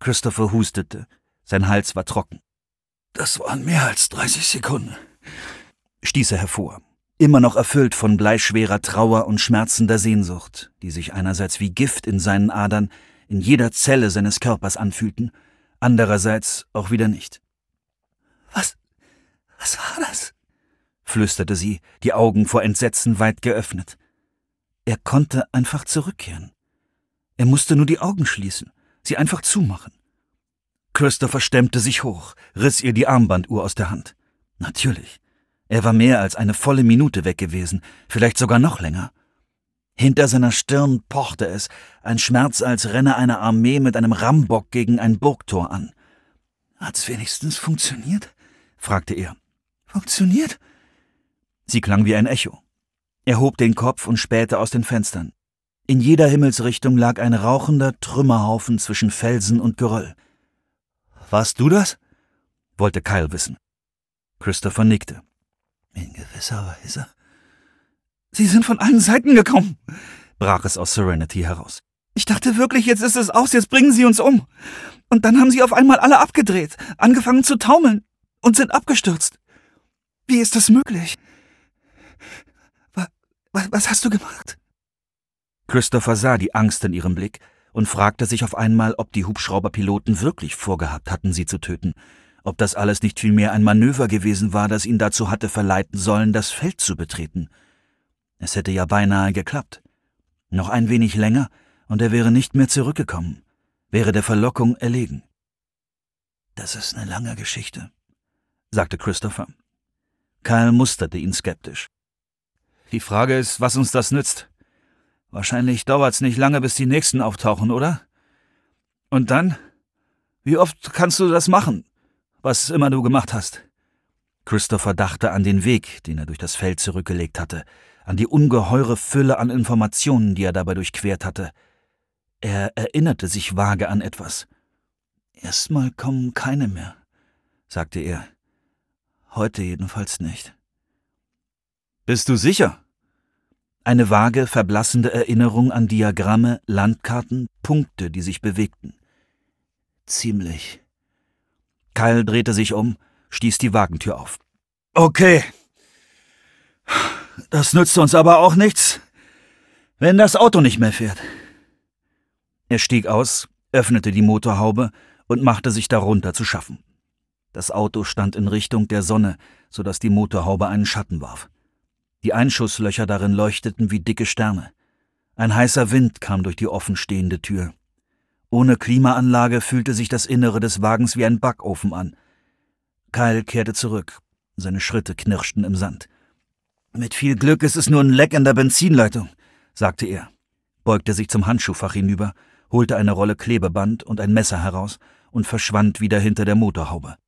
Christopher hustete. Sein Hals war trocken. »Das waren mehr als 30 Sekunden«, stieß er hervor, immer noch erfüllt von bleischwerer Trauer und schmerzender Sehnsucht, die sich einerseits wie Gift in seinen Adern, in jeder Zelle seines Körpers anfühlten, andererseits auch wieder nicht. Was war das?« flüsterte sie, die Augen vor Entsetzen weit geöffnet. Er konnte einfach zurückkehren. Er musste nur die Augen schließen, sie einfach zumachen. Christopher stemmte sich hoch, riss ihr die Armbanduhr aus der Hand. Natürlich. Er war mehr als eine volle Minute weg gewesen, vielleicht sogar noch länger. Hinter seiner Stirn pochte es, ein Schmerz, als renne eine Armee mit einem Rambock gegen ein Burgtor an. »Hat's wenigstens funktioniert?« fragte er. »Funktioniert?« Sie klang wie ein Echo. Er hob den Kopf und spähte aus den Fenstern. In jeder Himmelsrichtung lag ein rauchender Trümmerhaufen zwischen Felsen und Geröll. »Warst du das?« wollte Kyle wissen. Christopher nickte. »In gewisser Weise.« »Sie sind von allen Seiten gekommen«, brach es aus Serenity heraus. »Ich dachte wirklich, jetzt ist es aus, jetzt bringen Sie uns um. Und dann haben Sie auf einmal alle abgedreht, angefangen zu taumeln und sind abgestürzt. Wie ist das möglich? Was hast du gemacht?« Christopher sah die Angst in ihrem Blick und fragte sich auf einmal, ob die Hubschrauberpiloten wirklich vorgehabt hatten, sie zu töten, ob das alles nicht vielmehr ein Manöver gewesen war, das ihn dazu hatte verleiten sollen, das Feld zu betreten. Es hätte ja beinahe geklappt. Noch ein wenig länger, und er wäre nicht mehr zurückgekommen, wäre der Verlockung erlegen. »Das ist eine lange Geschichte«, sagte Christopher. Kyle musterte ihn skeptisch. »Die Frage ist, was uns das nützt. Wahrscheinlich dauert's nicht lange, bis die Nächsten auftauchen, oder? Und dann? Wie oft kannst du das machen, was immer du gemacht hast?« Christopher dachte an den Weg, den er durch das Feld zurückgelegt hatte, an die ungeheure Fülle an Informationen, die er dabei durchquert hatte. Er erinnerte sich vage an etwas. »Erstmal kommen keine mehr«, sagte er. »Heute jedenfalls nicht.« »Bist du sicher?« Eine vage, verblassende Erinnerung an Diagramme, Landkarten, Punkte, die sich bewegten. »Ziemlich.« Kyle drehte sich um, stieß die Wagentür auf. »Okay. Das nützt uns aber auch nichts, wenn das Auto nicht mehr fährt.« Er stieg aus, öffnete die Motorhaube und machte sich darunter zu schaffen. Das Auto stand in Richtung der Sonne, sodass die Motorhaube einen Schatten warf. Die Einschusslöcher darin leuchteten wie dicke Sterne. Ein heißer Wind kam durch die offenstehende Tür. Ohne Klimaanlage fühlte sich das Innere des Wagens wie ein Backofen an. Kyle kehrte zurück. Seine Schritte knirschten im Sand. »Mit viel Glück ist es nur ein Leck in der Benzinleitung«, sagte er, beugte sich zum Handschuhfach hinüber, holte eine Rolle Klebeband und ein Messer heraus und verschwand wieder hinter der Motorhaube.